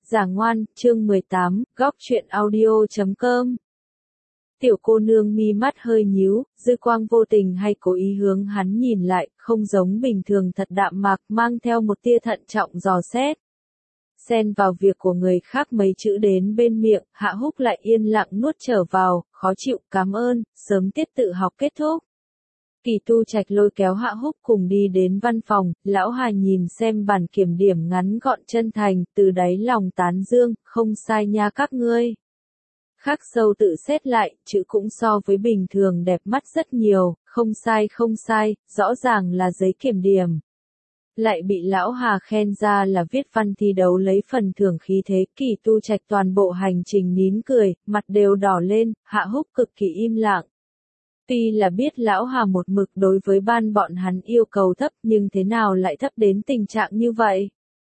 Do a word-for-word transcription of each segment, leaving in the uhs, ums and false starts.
Giả ngoan, chương mười tám, góc truyện audio chấm com. Tiểu cô nương mi mắt hơi nhíu, dư quang vô tình hay cố ý hướng hắn nhìn lại, không giống bình thường thật đạm mạc, mang theo một tia thận trọng dò xét. Xen vào việc của người khác mấy chữ đến bên miệng, Hạ Húc lại yên lặng nuốt trở vào, khó chịu, cảm ơn, sớm tiết tự học kết thúc. Kỳ Tu Trạch lôi kéo Hạ Húc cùng đi đến văn phòng, lão Hà nhìn xem bản kiểm điểm ngắn gọn chân thành, từ đáy lòng tán dương, không sai nha các ngươi. Khắc sâu tự xét lại, chữ cũng so với bình thường đẹp mắt rất nhiều, không sai không sai, rõ ràng là giấy kiểm điểm. Lại bị lão Hà khen ra là viết văn thi đấu lấy phần thưởng khí thế. Kỳ Tu Trạch toàn bộ hành trình nín cười, mặt đều đỏ lên, Hạ Húc cực kỳ im lặng. Tuy là biết lão Hà một mực đối với ban bọn hắn yêu cầu thấp, nhưng thế nào lại thấp đến tình trạng như vậy?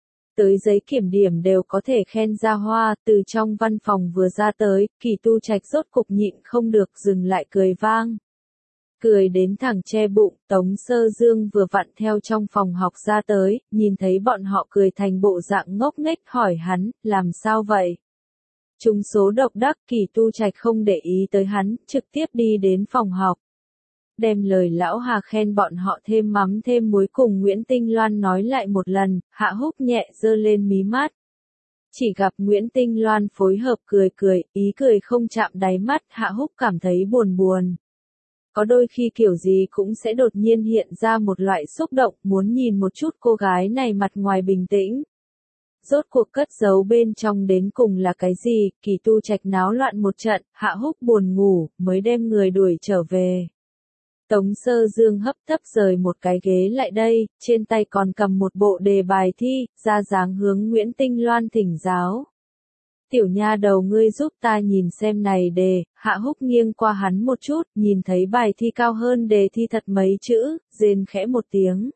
Tới giấy kiểm điểm đều có thể khen ra hoa, từ trong văn phòng vừa ra tới, Kỳ Tu Trạch rốt cục nhịn không được dừng lại cười vang. Cười đến thẳng che bụng, Tống Sơ Dương vừa vặn theo trong phòng học ra tới, nhìn thấy bọn họ cười thành bộ dạng ngốc nghếch hỏi hắn, làm sao vậy? Trúng số độc đắc. Kỳ Tu Trạch không để ý tới hắn, trực tiếp đi đến phòng học. Đem lời lão Hà khen bọn họ thêm mắm thêm muối cùng Nguyễn Tinh Loan nói lại một lần, Hạ Húc nhẹ giơ lên mí mắt. Chỉ gặp Nguyễn Tinh Loan phối hợp cười cười, ý cười không chạm đáy mắt, Hạ Húc cảm thấy buồn buồn. Có đôi khi kiểu gì cũng sẽ đột nhiên hiện ra một loại xúc động, muốn nhìn một chút cô gái này mặt ngoài bình tĩnh. Rốt cuộc cất giấu bên trong đến cùng là cái gì? Kỳ Tu Trạch náo loạn một trận, Hạ Húc buồn ngủ, mới đem người đuổi trở về. Tống Sơ Dương hấp tấp rời một cái ghế lại đây, trên tay còn cầm một bộ đề bài thi, ra dáng hướng Nguyễn Tinh Loan thỉnh giáo. Tiểu nha đầu ngươi giúp ta nhìn xem này đề. Hạ Húc nghiêng qua hắn một chút, nhìn thấy bài thi cao hơn đề thi thật mấy chữ, rên khẽ một tiếng.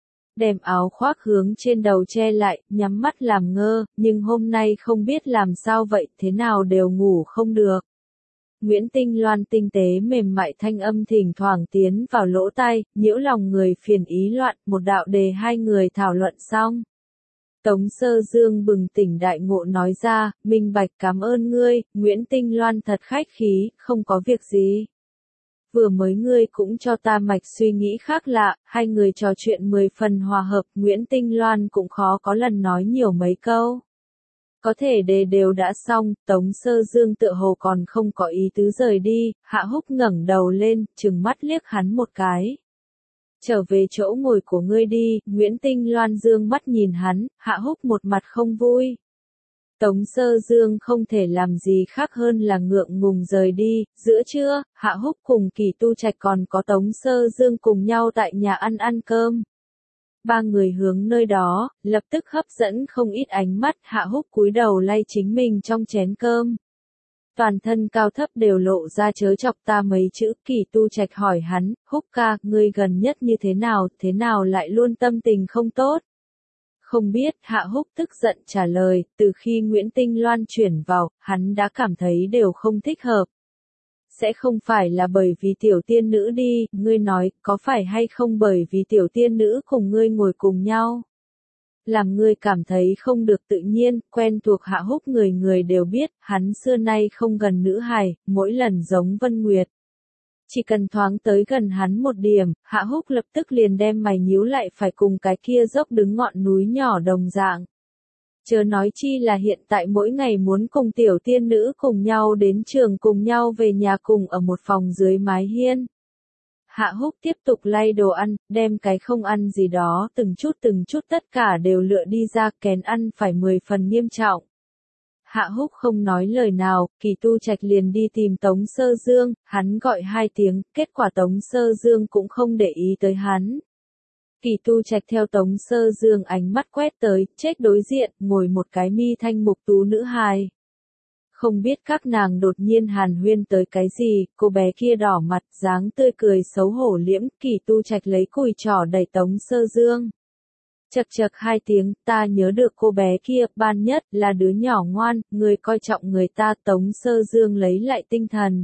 Đem áo khoác hướng trên đầu che lại, nhắm mắt làm ngơ, nhưng hôm nay không biết làm sao vậy, thế nào đều ngủ không được. Nguyễn Tinh Loan tinh tế mềm mại thanh âm thỉnh thoảng tiến vào lỗ tai, nhiễu lòng người phiền ý loạn, một đạo đề hai người thảo luận xong. Tống Sơ Dương bừng tỉnh đại ngộ nói ra, minh bạch cảm ơn ngươi, Nguyễn Tinh Loan thật khách khí, không có việc gì. Vừa mới ngươi cũng cho ta mạch suy nghĩ khác lạ, hai người trò chuyện mười phần hòa hợp, Nguyễn Tinh Loan cũng khó có lần nói nhiều mấy câu. Có thể đề đều đã xong, Tống Sơ Dương tựa hồ còn không có ý tứ rời đi, Hạ Húc ngẩng đầu lên, trừng mắt liếc hắn một cái. Trở về chỗ ngồi của ngươi đi. Nguyễn Tinh Loan dương mắt nhìn hắn, Hạ Húc một mặt không vui. Tống Sơ Dương không thể làm gì khác hơn là ngượng ngùng rời đi. Giữa trưa, Hạ Húc cùng Kỳ Tu Trạch còn có Tống Sơ Dương cùng nhau tại nhà ăn ăn cơm. Ba người hướng nơi đó, lập tức hấp dẫn không ít ánh mắt. Hạ Húc cúi đầu lay chính mình trong chén cơm. Toàn thân cao thấp đều lộ ra chớ chọc ta mấy chữ. Kỳ Tu Trạch hỏi hắn, Húc ca, ngươi gần nhất như thế nào, thế nào lại luôn tâm tình không tốt? Không biết. Hạ Húc tức giận trả lời, từ khi Nguyễn Tinh Loan chuyển vào, hắn đã cảm thấy đều không thích hợp. Sẽ không phải là bởi vì tiểu tiên nữ đi, ngươi nói, có phải hay không bởi vì tiểu tiên nữ cùng ngươi ngồi cùng nhau? Làm ngươi cảm thấy không được tự nhiên, quen thuộc Hạ Húc người người đều biết, hắn xưa nay không gần nữ hài, mỗi lần giống Vân Nguyệt. Chỉ cần thoáng tới gần hắn một điểm, Hạ Húc lập tức liền đem mày nhíu lại phải cùng cái kia dốc đứng ngọn núi nhỏ đồng dạng. Chớ nói chi là hiện tại mỗi ngày muốn cùng tiểu tiên nữ cùng nhau đến trường cùng nhau về nhà cùng ở một phòng dưới mái hiên. Hạ Húc tiếp tục lay đồ ăn, đem cái không ăn gì đó từng chút từng chút tất cả đều lựa đi ra, kén ăn phải mười phần nghiêm trọng. Hạ Húc không nói lời nào, Kỳ Tu Trạch liền đi tìm Tống Sơ Dương, hắn gọi hai tiếng, kết quả Tống Sơ Dương cũng không để ý tới hắn. Kỳ Tu Trạch theo Tống Sơ Dương ánh mắt quét tới, chết đối diện, ngồi một cái mi thanh mục tú nữ hài. Không biết các nàng đột nhiên hàn huyên tới cái gì, cô bé kia đỏ mặt, dáng tươi cười xấu hổ liễm. Kỳ Tu Trạch lấy cùi trỏ đẩy Tống Sơ Dương. Chật chật hai tiếng, ta nhớ được cô bé kia, ban nhất, là đứa nhỏ ngoan, người coi trọng người ta. Tống Sơ Dương lấy lại tinh thần.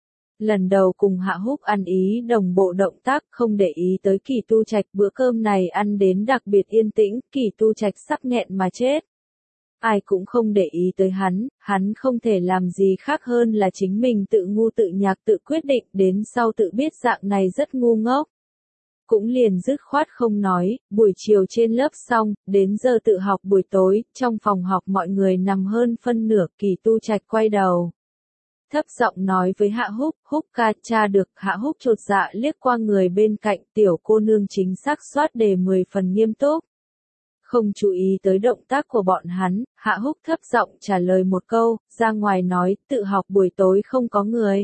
Lần đầu cùng Hạ Húc ăn ý đồng bộ động tác, không để ý tới Kỳ Tu Trạch. Bữa cơm này ăn đến đặc biệt yên tĩnh, Kỳ Tu Trạch sắp nghẹn mà chết. Ai cũng không để ý tới hắn, hắn không thể làm gì khác hơn là chính mình tự ngu tự nhạc tự quyết định, đến sau tự biết dạng này rất ngu ngốc. Cũng liền dứt khoát không nói, buổi chiều trên lớp xong, đến giờ tự học buổi tối, trong phòng học mọi người nằm hơn phân nửa, Kỳ Tu Trạch quay đầu. Thấp giọng nói với Hạ Húc, Húc ca tra được, Hạ Húc chột dạ liếc qua người bên cạnh, tiểu cô nương chính xác soát đề mười phần nghiêm túc. Không chú ý tới động tác của bọn hắn, Hạ Húc thấp giọng trả lời một câu, ra ngoài nói, tự học buổi tối không có người.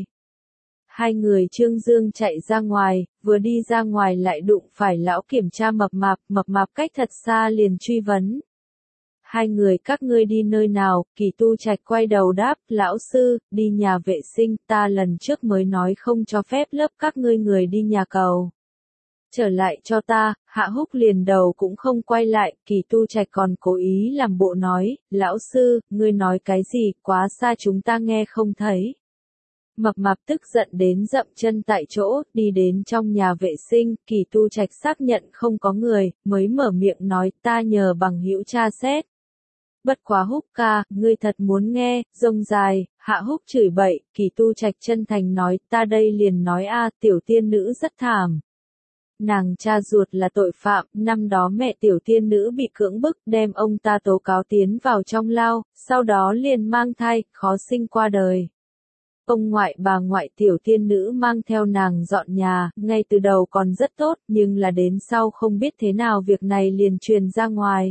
Hai người Trương Dương chạy ra ngoài, vừa đi ra ngoài lại đụng phải lão kiểm tra mập mạp, mập mạp cách thật xa liền truy vấn. Hai người các ngươi đi nơi nào? Kỳ Tu Trạch quay đầu đáp, lão sư, đi nhà vệ sinh, ta lần trước mới nói không cho phép lớp các ngươi người đi nhà cầu. Trở lại cho ta, Hạ Húc liền đầu cũng không quay lại, Kỳ Tu Trạch còn cố ý làm bộ nói, lão sư, ngươi nói cái gì, quá xa chúng ta nghe không thấy. Mập mạp tức giận đến dậm chân tại chỗ, đi đến trong nhà vệ sinh, Kỳ Tu Trạch xác nhận không có người, mới mở miệng nói ta nhờ bằng hữu tra xét. Bất quá Húc ca, ngươi thật muốn nghe, rông dài, Hạ Húc chửi bậy, Kỳ Tu Trạch chân thành nói ta đây liền nói a, tiểu tiên nữ rất thảm. Nàng cha ruột là tội phạm, năm đó mẹ tiểu tiên nữ bị cưỡng bức đem ông ta tố cáo tiến vào trong lao, sau đó liền mang thai, khó sinh qua đời. Ông ngoại bà ngoại tiểu tiên nữ mang theo nàng dọn nhà, ngay từ đầu còn rất tốt, nhưng là đến sau không biết thế nào việc này liền truyền ra ngoài.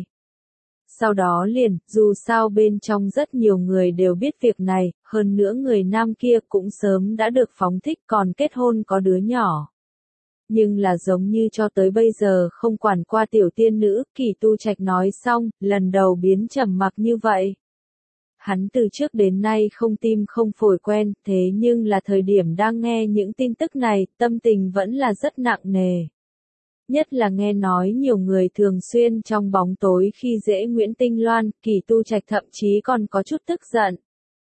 Sau đó liền, dù sao bên trong rất nhiều người đều biết việc này, hơn nữa người nam kia cũng sớm đã được phóng thích còn kết hôn có đứa nhỏ. Nhưng là giống như cho tới bây giờ không quản qua tiểu tiên nữ, Kỳ Tu Trạch nói xong, lần đầu biến trầm mặc như vậy. Hắn từ trước đến nay không tim không phổi quen, thế nhưng là thời điểm đang nghe những tin tức này, tâm tình vẫn là rất nặng nề. Nhất là nghe nói nhiều người thường xuyên trong bóng tối khi dễ Nguyễn Tinh Loan, Kỳ Tu Trạch thậm chí còn có chút tức giận.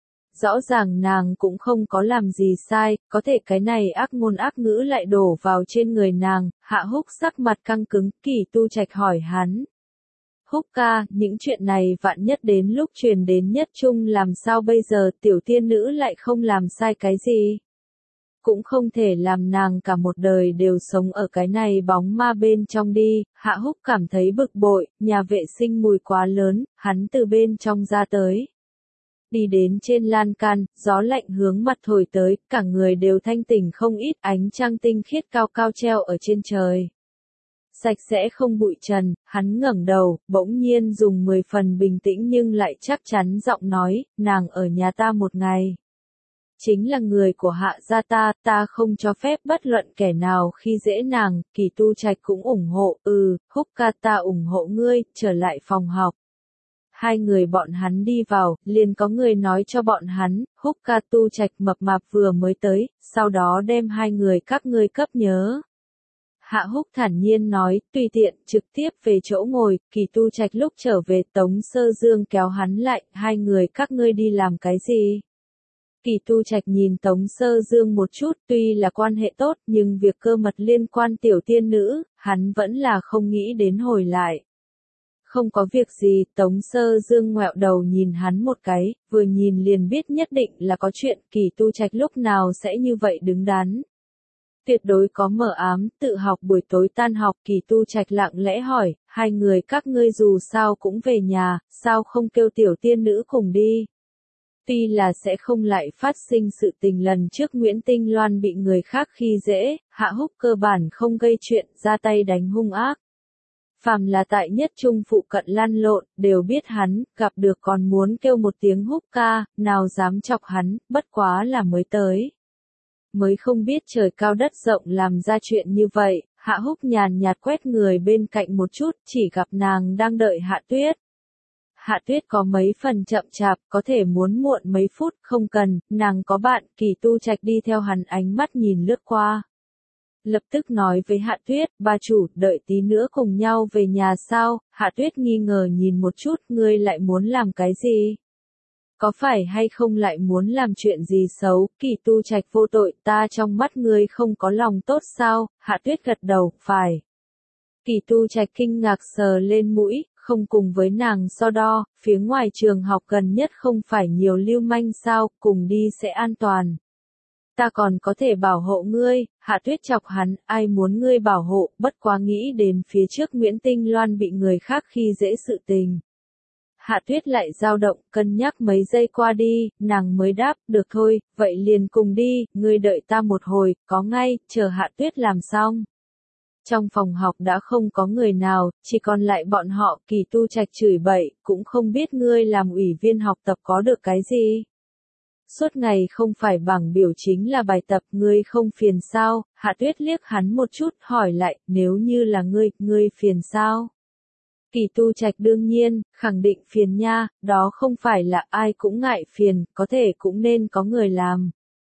Rõ ràng nàng cũng không có làm gì sai, có thể cái này ác ngôn ác ngữ lại đổ vào trên người nàng, Hạ Húc sắc mặt căng cứng, Kỳ Tu Trạch hỏi hắn. Húc ca, những chuyện này vạn nhất đến lúc truyền đến nhất trung làm sao bây giờ tiểu tiên nữ lại không làm sai cái gì? Cũng không thể làm nàng cả một đời đều sống ở cái này bóng ma bên trong đi, Hạ Húc cảm thấy bực bội, nhà vệ sinh mùi quá lớn, hắn từ bên trong ra tới. Đi đến trên lan can, gió lạnh hướng mặt thổi tới, cả người đều thanh tỉnh không ít, ánh trăng tinh khiết cao cao treo ở trên trời. Sạch sẽ không bụi trần, hắn ngẩng đầu, bỗng nhiên dùng mười phần bình tĩnh nhưng lại chắc chắn giọng nói, nàng ở nhà ta một ngày. Chính là người của Hạ gia ta, ta không cho phép bất luận kẻ nào khi dễ nàng, Kỳ Tu Trạch cũng ủng hộ, ừ, Húc ca ta ủng hộ ngươi, trở lại phòng học. Hai người bọn hắn đi vào, liền có người nói cho bọn hắn, Húc ca Tu Trạch mập mạp vừa mới tới, sau đó đem hai người các ngươi cấp nhớ. Hạ Húc thản nhiên nói, tùy tiện, trực tiếp về chỗ ngồi, Kỳ Tu Trạch lúc trở về Tống Sơ Dương kéo hắn lại, hai người các ngươi đi làm cái gì? Kỳ Tu Trạch nhìn Tống Sơ Dương một chút, tuy là quan hệ tốt, nhưng việc cơ mật liên quan tiểu tiên nữ, hắn vẫn là không nghĩ đến hồi lại. Không có việc gì, Tống Sơ Dương ngoẹo đầu nhìn hắn một cái, vừa nhìn liền biết nhất định là có chuyện, Kỳ Tu Trạch lúc nào sẽ như vậy đứng đắn. Tuyệt đối có mờ ám, tự học buổi tối tan học, Kỳ Tu Trạch lặng lẽ hỏi, hai người các ngươi dù sao cũng về nhà, sao không kêu tiểu tiên nữ cùng đi? Tuy là sẽ không lại phát sinh sự tình lần trước Nguyễn Tinh Loan bị người khác khi dễ, Hạ Húc cơ bản không gây chuyện, ra tay đánh hung ác. Phàm là tại nhất trung phụ cận lăn lộn, đều biết hắn, gặp được còn muốn kêu một tiếng Húc ca, nào dám chọc hắn, bất quá là mới tới. Mới không biết trời cao đất rộng làm ra chuyện như vậy, Hạ Húc nhàn nhạt quét người bên cạnh một chút, chỉ gặp nàng đang đợi Hạ Tuyết. Hạ Tuyết có mấy phần chậm chạp, có thể muốn muộn mấy phút, không cần, nàng có bạn, Kỳ Tu Trạch đi theo hắn ánh mắt nhìn lướt qua. Lập tức nói với Hạ Tuyết, bà chủ, đợi tí nữa cùng nhau về nhà sao? Hạ Tuyết nghi ngờ nhìn một chút, ngươi lại muốn làm cái gì? Có phải hay không lại muốn làm chuyện gì xấu? Kỳ Tu Trạch vô tội, ta trong mắt ngươi không có lòng tốt sao? Hạ Tuyết gật đầu, phải. Kỳ Tu Trạch kinh ngạc sờ lên mũi, không cùng với nàng so đo, phía ngoài trường học gần nhất không phải nhiều lưu manh sao, cùng đi sẽ an toàn. Ta còn có thể bảo hộ ngươi, Hạ Tuyết chọc hắn, ai muốn ngươi bảo hộ, bất quá nghĩ đến phía trước Nguyễn Tinh Loan bị người khác khi dễ sự tình. Hạ Tuyết lại dao động, cân nhắc mấy giây qua đi, nàng mới đáp, được thôi, vậy liền cùng đi, ngươi đợi ta một hồi, có ngay, chờ Hạ Tuyết làm xong. Trong phòng học đã không có người nào, chỉ còn lại bọn họ, Kỳ Tu Trạch chửi bậy, cũng không biết ngươi làm ủy viên học tập có được cái gì. Suốt ngày không phải bảng biểu chính là bài tập, ngươi không phiền sao? Hạ Tuyết liếc hắn một chút, hỏi lại, nếu như là ngươi, ngươi phiền sao? Kỳ Tu Trạch đương nhiên, khẳng định phiền nha, đó không phải là ai cũng ngại phiền, có thể cũng nên có người làm.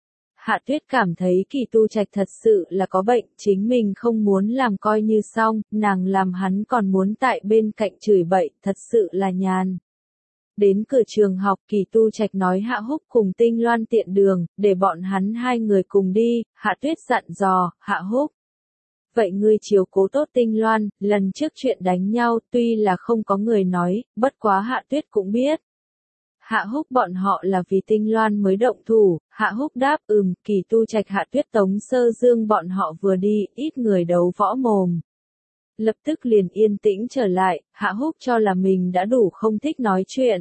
Hạ Tuyết cảm thấy Kỳ Tu Trạch thật sự là có bệnh, chính mình không muốn làm coi như xong, nàng làm hắn còn muốn tại bên cạnh chửi bậy, thật sự là nhàn. Đến cửa trường học, Kỳ Tu Trạch nói Hạ Húc cùng Tinh Loan tiện đường, để bọn hắn hai người cùng đi, Hạ Tuyết dặn dò, Hạ Húc. Vậy ngươi chiếu cố tốt Tinh Loan, lần trước chuyện đánh nhau, tuy là không có người nói, bất quá Hạ Tuyết cũng biết. Hạ Húc bọn họ là vì Tinh Loan mới động thủ, Hạ Húc đáp ừm, Kỳ Tu Trạch Hạ Tuyết Tống Sơ Dương bọn họ vừa đi, ít người đấu võ mồm. Lập tức liền yên tĩnh trở lại, Hạ Húc cho là mình đã đủ không thích nói chuyện.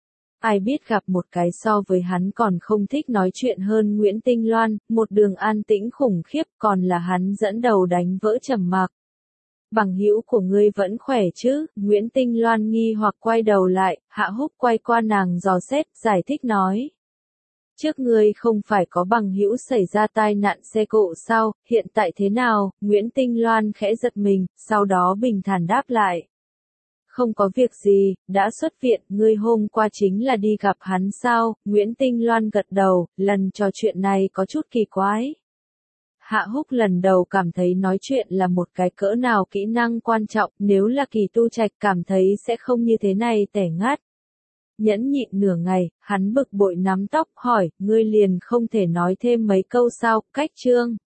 Ai biết gặp một cái so với hắn còn không thích nói chuyện hơn Nguyễn Tinh Loan, một đường an tĩnh khủng khiếp, còn là hắn dẫn đầu đánh vỡ trầm mặc. Bằng hữu của ngươi vẫn khỏe chứ? Nguyễn Tinh Loan nghi hoặc quay đầu lại, Hạ Húc quay qua nàng dò xét, giải thích nói. Trước ngươi không phải có bằng hữu xảy ra tai nạn xe cộ sao, hiện tại thế nào? Nguyễn Tinh Loan khẽ giật mình, sau đó bình thản đáp lại. Không có việc gì, đã xuất viện, ngươi hôm qua chính là đi gặp hắn sao? Nguyễn Tinh Loan gật đầu, lần trò chuyện này có chút kỳ quái. Hạ Húc lần đầu cảm thấy nói chuyện là một cái cỡ nào kỹ năng quan trọng, nếu là Kỳ Tu Trạch cảm thấy sẽ không như thế này tẻ ngắt. Nhẫn nhịn nửa ngày, hắn bực bội nắm tóc hỏi, ngươi liền không thể nói thêm mấy câu sao, cách chương.